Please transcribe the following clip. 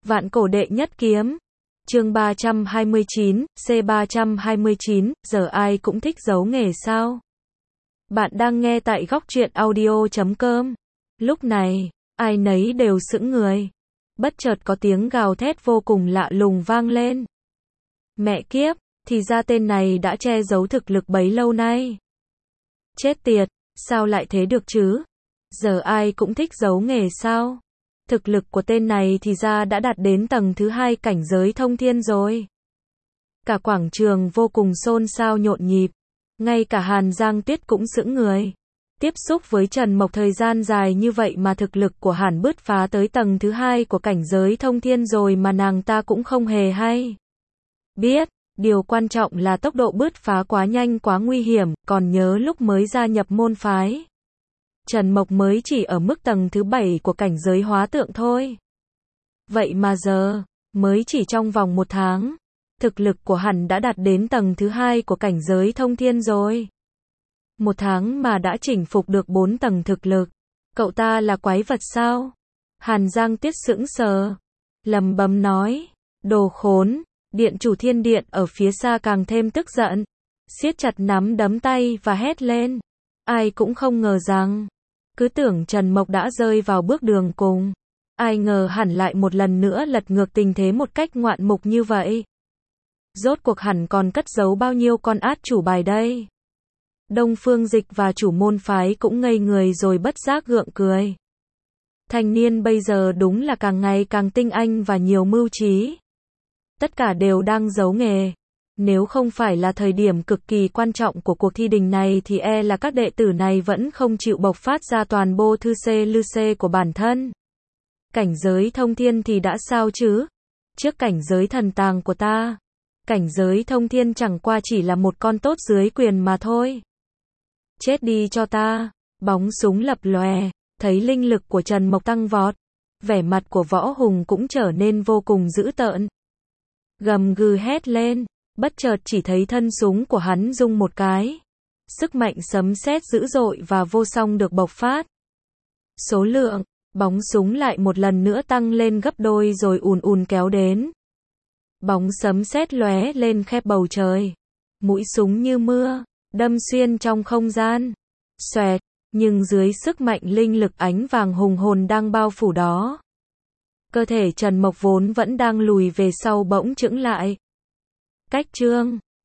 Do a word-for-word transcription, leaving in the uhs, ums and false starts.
Vạn cổ đệ nhất kiếm. Chương ba trăm hai mươi chín, C ba trăm hai mươi chín, giờ ai cũng thích giấu nghề sao? Bạn đang nghe tại góc truyện audio chấm com. Lúc này, ai nấy đều sững người. Bất chợt có tiếng gào thét vô cùng lạ lùng vang lên. Mẹ kiếp, thì ra tên này đã che giấu thực lực bấy lâu nay. Chết tiệt, sao lại thế được chứ? Giờ ai cũng thích giấu nghề sao? Thực lực của tên này thì ra đã đạt đến tầng thứ hai cảnh giới thông thiên rồi. Cả quảng trường vô cùng xôn xao nhộn nhịp. Ngay cả Hàn Giang Tuyết cũng sững người. Tiếp xúc với Trần Mộc thời gian dài như vậy mà thực lực của Hàn bứt phá tới tầng thứ hai của cảnh giới thông thiên rồi mà nàng ta cũng không hề hay. Biết, điều quan trọng là tốc độ bứt phá quá nhanh quá nguy hiểm, còn nhớ lúc mới gia nhập môn phái. Trần Mộc mới chỉ ở mức tầng thứ bảy của cảnh giới hóa tượng thôi. Vậy mà giờ, mới chỉ trong vòng một tháng, thực lực của hắn đã đạt đến tầng thứ hai của cảnh giới thông thiên rồi. Một tháng mà đã chinh phục được bốn tầng thực lực. Cậu ta là quái vật sao? Hàn Giang Tuyết sững sờ, lầm bầm nói, đồ khốn. Điện chủ thiên điện ở phía xa càng thêm tức giận, siết chặt nắm đấm tay và hét lên. Ai cũng không ngờ rằng, cứ tưởng Trần Mộc đã rơi vào bước đường cùng. Ai ngờ hẳn lại một lần nữa lật ngược tình thế một cách ngoạn mục như vậy. Rốt cuộc hẳn còn cất giấu bao nhiêu con át chủ bài đây? Đông Phương Dịch và chủ môn phái cũng ngây người rồi bất giác gượng cười. Thanh niên bây giờ đúng là càng ngày càng tinh anh và nhiều mưu trí. Tất cả đều đang giấu nghề. Nếu không phải là thời điểm cực kỳ quan trọng của cuộc thi đình này thì e là các đệ tử này vẫn không chịu bộc phát ra toàn bộ thư xê lư xê của bản thân. Cảnh giới thông thiên thì đã sao chứ? Trước cảnh giới thần tàng của ta, cảnh giới thông thiên chẳng qua chỉ là một con tốt dưới quyền mà thôi. Chết đi cho ta. Bóng súng lập lòe, thấy linh lực của Trần Mộc tăng vọt. Vẻ mặt của Võ Hùng cũng trở nên vô cùng dữ tợn. Gầm gừ hét lên, bất chợt chỉ thấy thân súng của hắn rung một cái. Sức mạnh sấm sét dữ dội và vô song được bộc phát. Số lượng, bóng súng lại một lần nữa tăng lên gấp đôi rồi ùn ùn kéo đến. Bóng sấm sét lóe lên khép bầu trời. Mũi súng như mưa, đâm xuyên trong không gian. Xoẹt, nhưng dưới sức mạnh linh lực ánh vàng hùng hồn đang bao phủ đó. Cơ thể Trần Mộc vốn vẫn đang lùi về sau bỗng chững lại. Cách chương